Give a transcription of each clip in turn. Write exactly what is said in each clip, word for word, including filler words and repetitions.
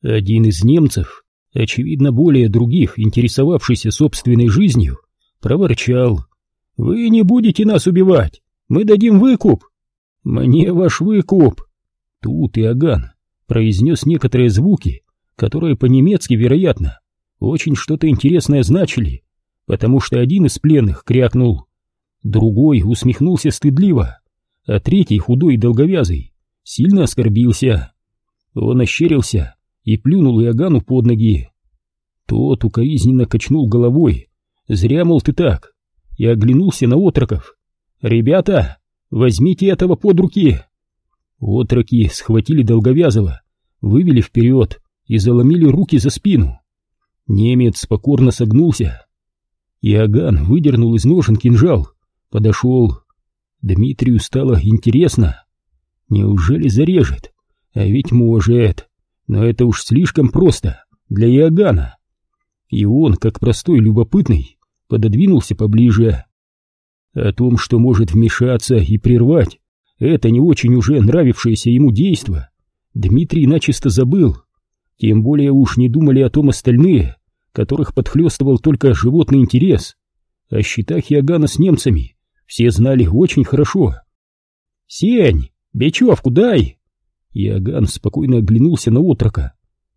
Один из немцев, очевидно более других, интересовавшийся собственной жизнью, проворчал: «Вы не будете нас убивать, мы дадим выкуп». «Мне ваш выкуп». Тут Иоганн произнес некоторые звуки, которые по-немецки, вероятно, очень что-то интересное значили, потому что один из пленных крякнул, другой усмехнулся стыдливо, а третий, худой и долговязый, сильно оскорбился. Он ощерился и плюнул Иоганну под ноги. Тот укоризненно качнул головой: «Зря, мол, ты так», и оглянулся на отроков. «Ребята, возьмите этого под руки». Отроки схватили долговязого, вывели вперед и заломили руки за спину. Немец покорно согнулся. Иоганн выдернул из ножен кинжал, подошел. Дмитрию стало интересно. Неужели зарежет? А ведь может. Но это уж слишком просто для Иоганна. И он, как простой любопытный, пододвинулся поближе. О том, что может вмешаться и прервать это не очень уже нравившееся ему действо, Дмитрий начисто забыл. Тем более уж не думали о том остальные, которых подхлёстывал только животный интерес. О счетах Иоганна с немцами все знали очень хорошо. «Сень, бечевку дай!» Иоганн спокойно оглянулся на отрока.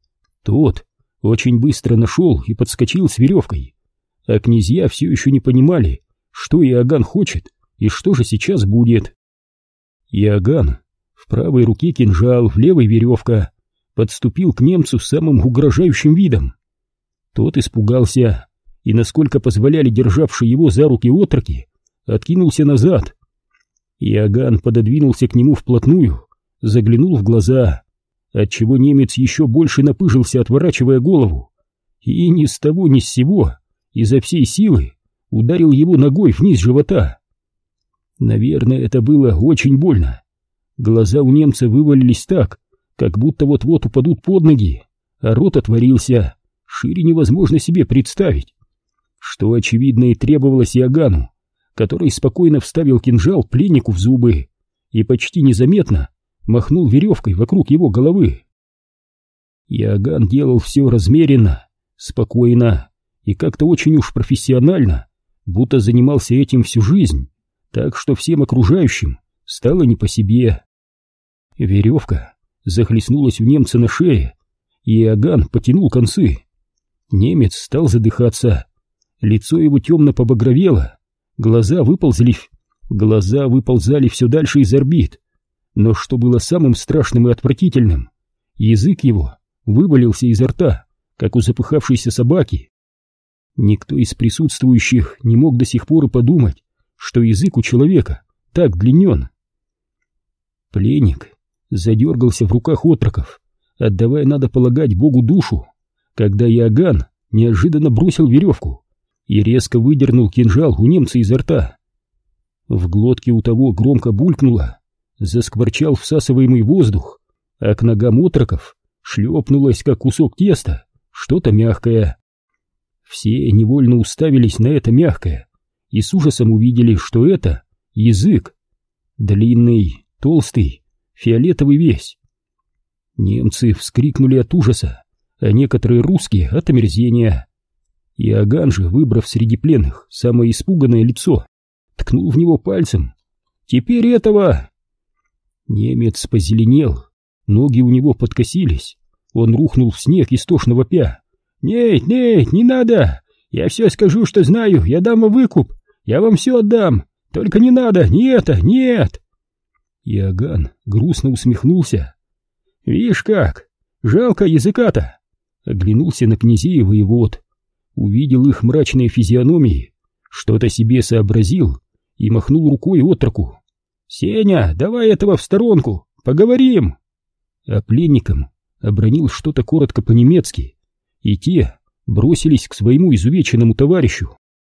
Тот очень быстро нашел и подскочил с веревкой, а князья все еще не понимали, что Иоганн хочет и что же сейчас будет. Иоганн, в правой руке кинжал, в левой веревка, подступил к немцу с самым угрожающим видом. Тот испугался и, насколько позволяли державшие его за руки отроки, откинулся назад. Иоганн пододвинулся к нему вплотную, заглянул в глаза, отчего немец еще больше напыжился, отворачивая голову, и ни с того ни с сего изо всей силы ударил его ногой вниз живота. Наверное, это было очень больно. Глаза у немца вывалились так, как будто вот-вот упадут под ноги, а рот отворился, шире невозможно себе представить. Что, очевидно, и требовалось Иоганну, который спокойно вставил кинжал пленнику в зубы и почти незаметно махнул веревкой вокруг его головы. Иоганн делал все размеренно, спокойно и как-то очень уж профессионально, будто занимался этим всю жизнь, так что всем окружающим стало не по себе. Веревка захлестнулась у немца на шее, и Иоганн потянул концы. Немец стал задыхаться, лицо его темно побагровело, глаза выползли, глаза выползали все дальше из орбит, но что было самым страшным и отвратительным, язык его вывалился изо рта, как у запыхавшейся собаки. Никто из присутствующих не мог до сих пор и подумать, что язык у человека так длинен. Пленник задергался в руках отроков, отдавая, надо полагать, Богу душу, когда Иоганн неожиданно бросил веревку и резко выдернул кинжал у немца изо рта. В глотке у того громко булькнуло, заскворчал всасываемый воздух, а к ногам отроков шлепнулось, как кусок теста, что-то мягкое. Все невольно уставились на это мягкое и с ужасом увидели, что это язык, длинный, толстый, фиолетовый весь. Немцы вскрикнули от ужаса, а некоторые русские от омерзения. Иоганн же, выбрав среди пленных самое испуганное лицо, ткнул в него пальцем. «Теперь этого!» Немец позеленел, ноги у него подкосились, он рухнул в снег, истошно вопя. «Нет, нет, не надо! Я все скажу, что знаю, я дам вам выкуп, я вам все отдам, только не надо, не это, нет!» Иоганн грустно усмехнулся. «Вишь как, жалко языка-то!» Оглянулся на князей и воевод, увидел их мрачные физиономии, что-то себе сообразил и махнул рукой отроку. «Сеня, давай этого в сторонку, поговорим!» А пленникам обронил что-то коротко по-немецки, и те бросились к своему изувеченному товарищу.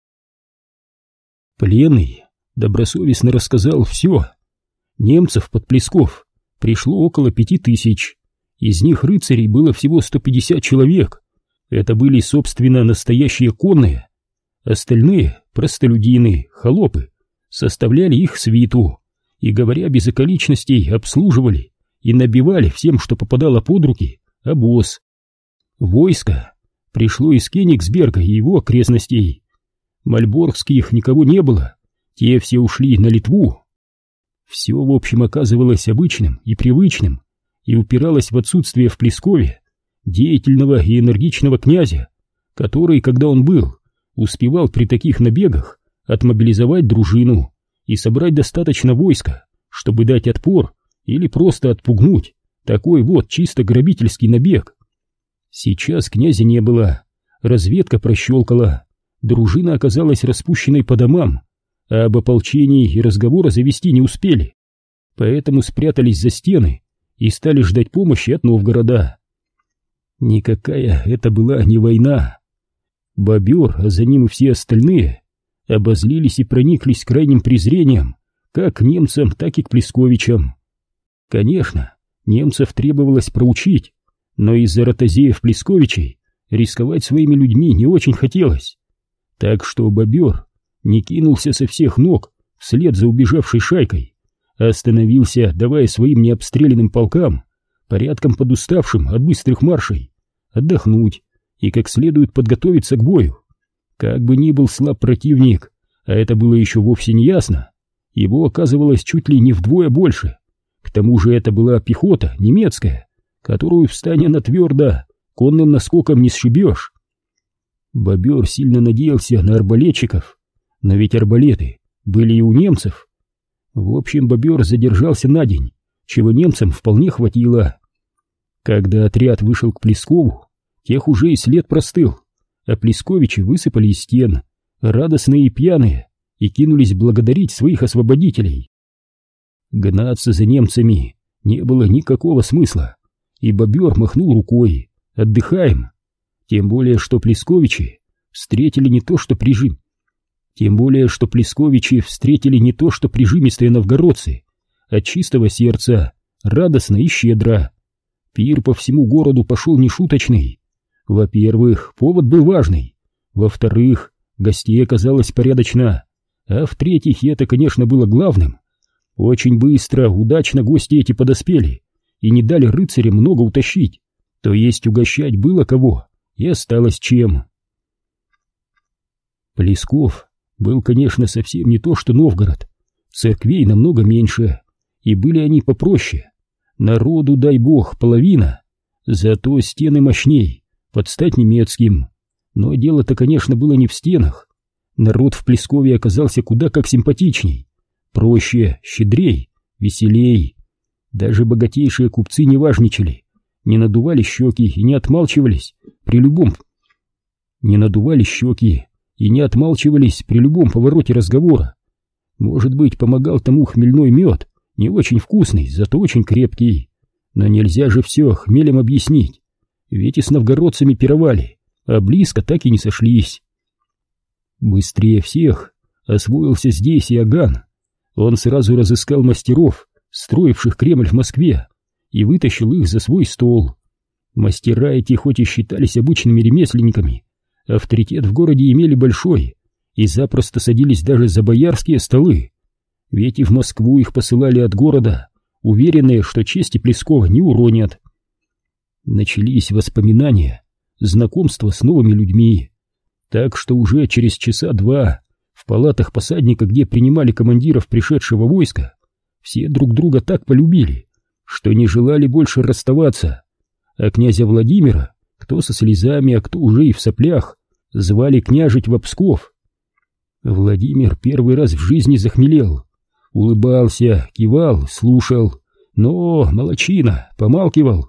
Пленный добросовестно рассказал все. Немцев под Плесков пришло около пяти тысяч, из них рыцарей было всего сто пятьдесят человек. Это были, собственно, настоящие конные. Остальные, простолюдины, холопы, составляли их свиту и, говоря без околичностей, обслуживали и набивали всем, что попадало под руки, обоз. Войско пришло из Кенигсберга и его окрестностей. Мальборгских никого не было, те все ушли на Литву. Все, в общем, оказывалось обычным и привычным и упиралось в отсутствие в Плескове деятельного и энергичного князя, который, когда он был, успевал при таких набегах отмобилизовать дружину и собрать достаточно войска, чтобы дать отпор или просто отпугнуть такой вот чисто грабительский набег. Сейчас князя не было, разведка прощелкала, дружина оказалась распущенной по домам, а об ополчении и разговора завести не успели, поэтому спрятались за стены и стали ждать помощи от Новгорода. Никакая это была не война. Бобер, а за ним и все остальные, обозлились и прониклись крайним презрением как к немцам, так и к Плесковичам. Конечно, немцев требовалось проучить, но из-за ротозеев-плесковичей рисковать своими людьми не очень хотелось. Так что бобер не кинулся со всех ног вслед за убежавшей шайкой, а остановился, давая своим необстрелянным полкам, порядком подуставшим от быстрых маршей, отдохнуть и как следует подготовиться к бою. Как бы ни был слаб противник, а это было еще вовсе не ясно, его оказывалось чуть ли не вдвое больше. К тому же это была пехота немецкая, которую, встань она твердо, конным наскоком не сшибешь. Бобер сильно надеялся на арбалетчиков, но ведь арбалеты были и у немцев. В общем, бобер задержался на день, чего немцам вполне хватило. Когда отряд вышел к Плескову, тех уже и след простыл, а плесковичи высыпали из стен, радостные и пьяные, и кинулись благодарить своих освободителей. Гнаться за немцами не было никакого смысла, и бобер махнул рукой: отдыхаем. Тем более, что плесковичи встретили не то что прижим, тем более, что плесковичи встретили не то что прижимистые новгородцы, от чистого сердца, радостно и щедро. Пир по всему городу пошел нешуточный. Во-первых, повод был важный, во-вторых, гостей оказалось порядочно, а в-третьих, и это, конечно, было главным, очень быстро, удачно гости эти подоспели и не дали рыцарям много утащить, то есть угощать было кого и осталось чем. Плесков был, конечно, совсем не то, что Новгород, церквей намного меньше, и были они попроще, народу, дай бог, половина, зато стены мощней, под стать немецким. Но дело-то, конечно, было не в стенах. Народ в Плескове оказался куда как симпатичней, проще, щедрей, веселей. Даже богатейшие купцы не важничали, не надували щеки и не отмалчивались при любом не надували щеки и не отмалчивались при любом повороте разговора. Может быть, помогал тому хмельной мед, не очень вкусный, зато очень крепкий. Но нельзя же все хмелем объяснить, ведь и с новгородцами пировали, а близко так и не сошлись. Быстрее всех освоился здесь и Аган. Он сразу разыскал мастеров, строивших Кремль в Москве, и вытащил их за свой стол. Мастера эти хоть и считались обычными ремесленниками, авторитет в городе имели большой и запросто садились даже за боярские столы, ведь и в Москву их посылали от города, уверенные, что чести Плескова не уронят. Начались воспоминания, знакомство с новыми людьми, так что уже через часа два в палатах посадника, где принимали командиров пришедшего войска, все друг друга так полюбили, что не желали больше расставаться, а князя Владимира, кто со слезами, а кто уже и в соплях, звали княжить во Псков. Владимир первый раз в жизни захмелел, улыбался, кивал, слушал, но молодчина, помалкивал.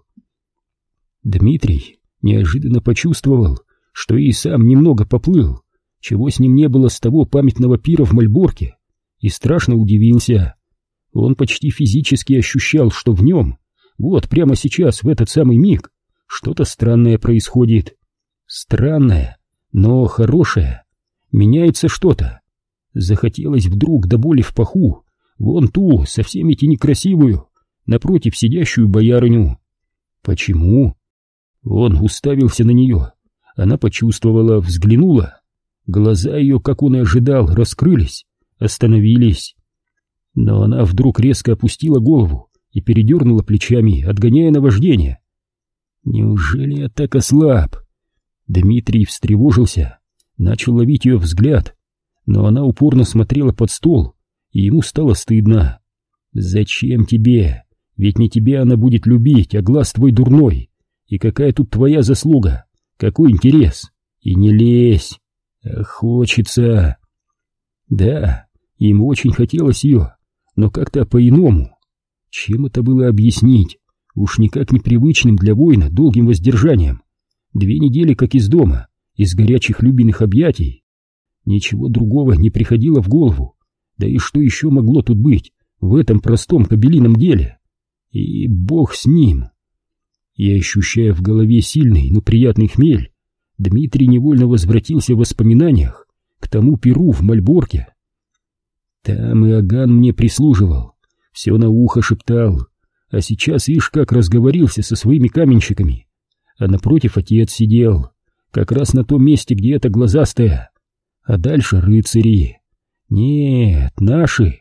Дмитрий неожиданно почувствовал, что и сам немного поплыл, чего с ним не было с того памятного пира в Мальборке, и страшно удивился. Он почти физически ощущал, что в нем, вот прямо сейчас, в этот самый миг, что-то странное происходит. Странное, но хорошее. Меняется что-то. Захотелось вдруг до боли в паху вон ту, совсем идти некрасивую, напротив сидящую боярыню. Почему? Он уставился на нее. Она почувствовала, взглянула. Глаза ее, как он и ожидал, раскрылись, остановились. Но она вдруг резко опустила голову и передернула плечами, отгоняя наваждение. Неужели я так ослаб? Дмитрий встревожился, начал ловить ее взгляд, но она упорно смотрела под стол, и ему стало стыдно. Зачем тебе? Ведь не тебя она будет любить, а глаз твой дурной. И какая тут твоя заслуга? Какой интерес? И не лезь. А хочется. Да, ему очень хотелось ее, но как-то по-иному. Чем это было объяснить? Уж никак непривычным для воина долгим воздержанием. Две недели как из дома, из горячих любимых объятий. Ничего другого не приходило в голову. Да и что еще могло тут быть в этом простом кобелином деле? И бог с ним. И ощущая в голове сильный, но приятный хмель, Дмитрий невольно возвратился в воспоминаниях к тому пиру в Мальборке. Там Иоганн мне прислуживал, все на ухо шептал, а сейчас ишь как разговорился со своими каменщиками, а напротив отец сидел, как раз на том месте, где эта глазастая, а дальше рыцари. Нет, наши.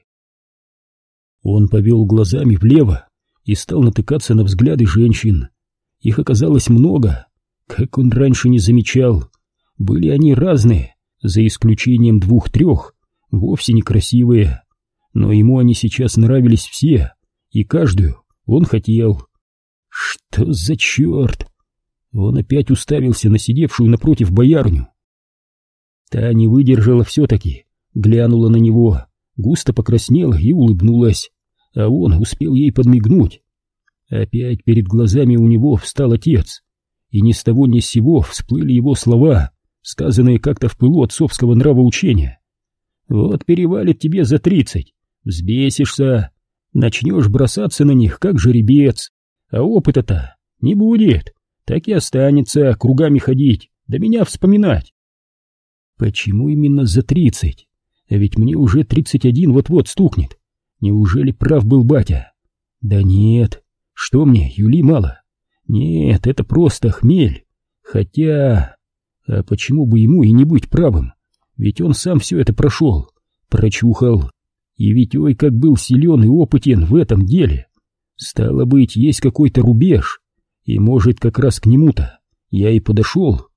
Он повел глазами влево и стал натыкаться на взгляды женщин. Их оказалось много, как он раньше не замечал. Были они разные, за исключением двух-трех, вовсе некрасивые, но ему они сейчас нравились все, и каждую он хотел. Что за черт? Он опять уставился на сидевшую напротив боярню. Та не выдержала все-таки, глянула на него, густо покраснела и улыбнулась, а он успел ей подмигнуть. Опять перед глазами у него встал отец, и ни с того ни с сего всплыли его слова, сказанные как-то в пылу отцовского нравоучения. «Вот перевалит тебе за тридцать, взбесишься, начнешь бросаться на них, как жеребец, а опыта-то не будет, так и останется кругами ходить, да меня вспоминать». Почему именно за тридцать? А ведь мне уже тридцать один вот-вот стукнет. Неужели прав был батя? Да нет, что мне, Юли мало? Нет, это просто хмель. Хотя... А почему бы ему и не быть правым? Ведь он сам все это прошел, прочухал. И ведь ой, как был силен и опытен в этом деле. Стало быть, есть какой-то рубеж. И может, как раз к нему-то я и подошел.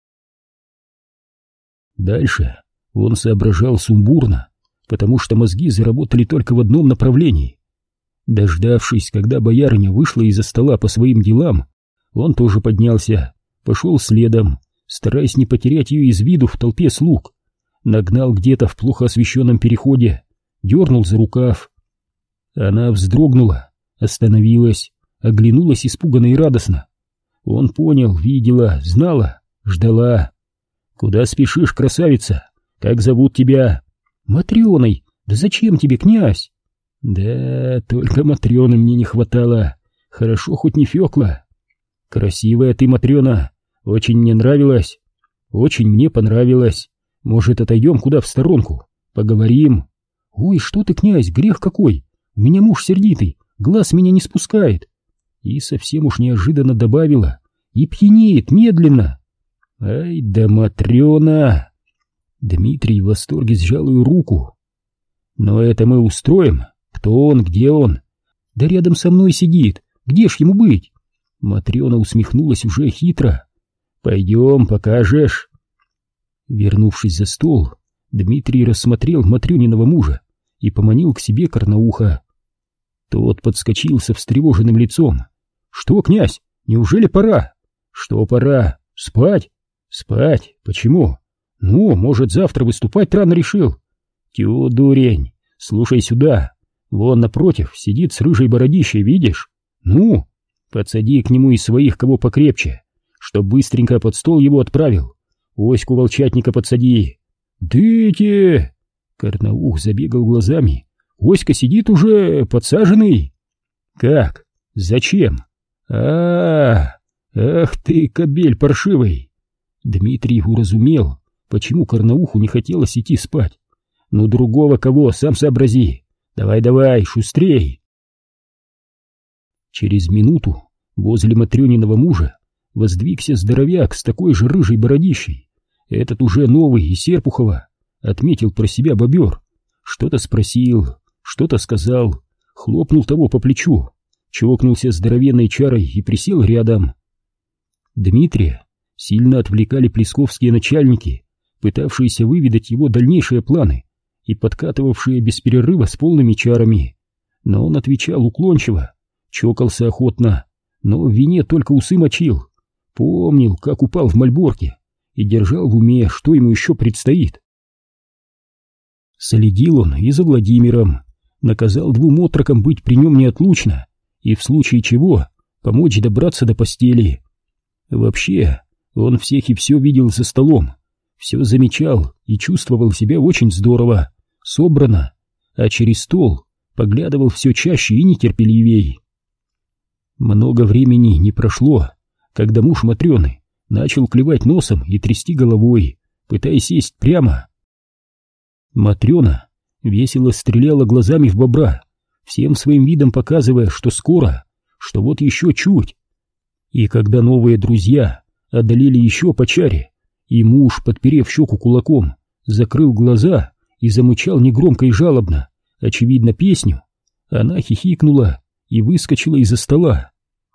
Дальше он соображал сумбурно, потому что мозги заработали только в одном направлении. Дождавшись, когда боярыня вышла из-за стола по своим делам, он тоже поднялся, пошел следом, стараясь не потерять ее из виду в толпе слуг, нагнал где-то в плохо освещенном переходе, дернул за рукав. Она вздрогнула, остановилась, оглянулась испуганно и радостно. Он понял, видела, знала, ждала. «Куда спешишь, красавица? Как зовут тебя?» «Матрёной. Да зачем тебе, князь?» «Да, только Матрёны мне не хватало. Хорошо, хоть не Фёкла. Красивая ты, Матрёна. Очень мне нравилась. Очень мне понравилось. Может, отойдем куда в сторонку? Поговорим?» «Ой, что ты, князь, грех какой! У меня муж сердитый, глаз меня не спускает». И совсем уж неожиданно добавила: «И пьянеет медленно». «Ай да Матрёна!» Дмитрий в восторге сжал ее руку. «Но это мы устроим. Кто он, где он?» «Да рядом со мной сидит. Где ж ему быть?» Матрёна усмехнулась уже хитро. «Пойдем, покажешь». Вернувшись за стол, Дмитрий рассмотрел Матрёниного мужа и поманил к себе Карнауха. Тот подскочил со встревоженным лицом. «Что, князь, неужели пора?» «Что пора? Спать?» «Спать? Почему? Ну, может, завтра выступать рано решил?» «Тю, дурень, слушай сюда. Вон напротив сидит с рыжей бородищей, видишь? Ну, подсади к нему из своих кого покрепче, чтоб быстренько под стол его отправил. Оську волчатника подсади». «Дыте!» Карнаух забегал глазами. «Оська сидит уже подсаженный». «Как? Зачем? А-а-а! Ах ты, кобель паршивый!» Дмитрий уразумел, почему Карнауху не хотелось идти спать. «Ну, другого кого, сам сообрази. Давай-давай, шустрей!» Через минуту возле Матрёниного мужа воздвигся здоровяк с такой же рыжей бородищей. Этот уже новый, из Серпухова, отметил про себя бобер. Что-то спросил, что-то сказал, хлопнул того по плечу, чокнулся здоровенной чарой и присел рядом. Дмитрия сильно отвлекали плесковские начальники, пытавшиеся выведать его дальнейшие планы и подкатывавшие без перерыва с полными чарами. Но он отвечал уклончиво, чокался охотно, но в вине только усы мочил, помнил, как упал в Мальборке, и держал в уме, что ему еще предстоит. Следил он и за Владимиром, наказал двум отрокам быть при нем неотлучно и в случае чего помочь добраться до постели. Вообще, он всех и все видел за столом, все замечал и чувствовал себя очень здорово, собрано, а через стол поглядывал все чаще и нетерпеливей. Много времени не прошло, когда муж Матрёны начал клевать носом и трясти головой, пытаясь сесть прямо. Матрёна весело стреляла глазами в бобра, всем своим видом показывая, что скоро, что вот еще чуть. И когда новые друзья одолели еще по чаре, и муж, подперев щеку кулаком, закрыл глаза и замычал негромко и жалобно, очевидно, песню, она хихикнула и выскочила из-за стола.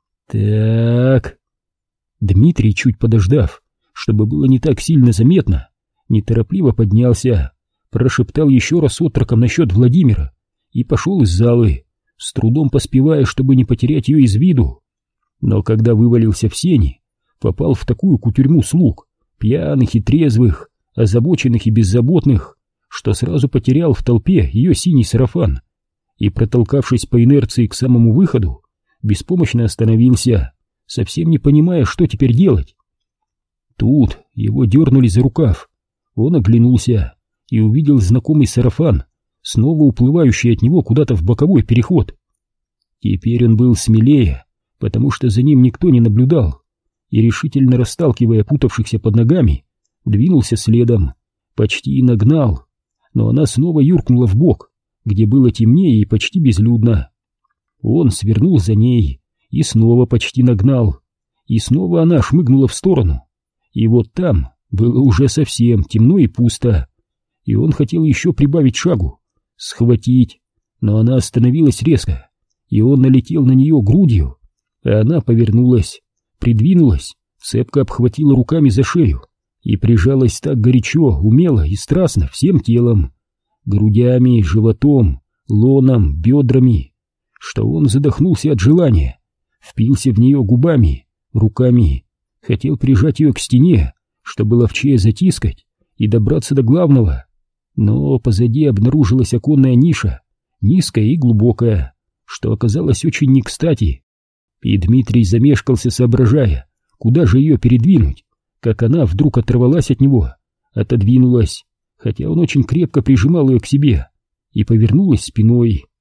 Так. Дмитрий, чуть подождав, чтобы было не так сильно заметно, неторопливо поднялся, прошептал еще раз отрокам насчет Владимира и пошел из залы, с трудом поспевая, чтобы не потерять ее из виду. Но когда вывалился в сени, попал в такую кутюрьму слуг, пьяных и трезвых, озабоченных и беззаботных, что сразу потерял в толпе ее синий сарафан и, протолкавшись по инерции к самому выходу, беспомощно остановился, совсем не понимая, что теперь делать. Тут его дернули за рукав, он оглянулся и увидел знакомый сарафан, снова уплывающий от него куда-то в боковой переход. Теперь он был смелее, потому что за ним никто не наблюдал, и, решительно расталкивая путавшихся под ногами, двинулся следом, почти нагнал, но она снова юркнула в бок, где было темнее и почти безлюдно. Он свернул за ней и снова почти нагнал, и снова она шмыгнула в сторону, и вот там было уже совсем темно и пусто, и он хотел еще прибавить шагу, схватить, но она остановилась резко, и он налетел на нее грудью, а она повернулась, придвинулась, цепко обхватила руками за шею и прижалась так горячо, умело и страстно всем телом, грудями, животом, лоном, бедрами, что он задохнулся от желания, впился в нее губами, руками, хотел прижать ее к стене, чтобы ловчее затискать и добраться до главного, но позади обнаружилась оконная ниша, низкая и глубокая, что оказалось очень не кстати, и Дмитрий замешкался, соображая, куда же ее передвинуть, как она вдруг оторвалась от него, отодвинулась, хотя он очень крепко прижимал ее к себе, и повернулась спиной.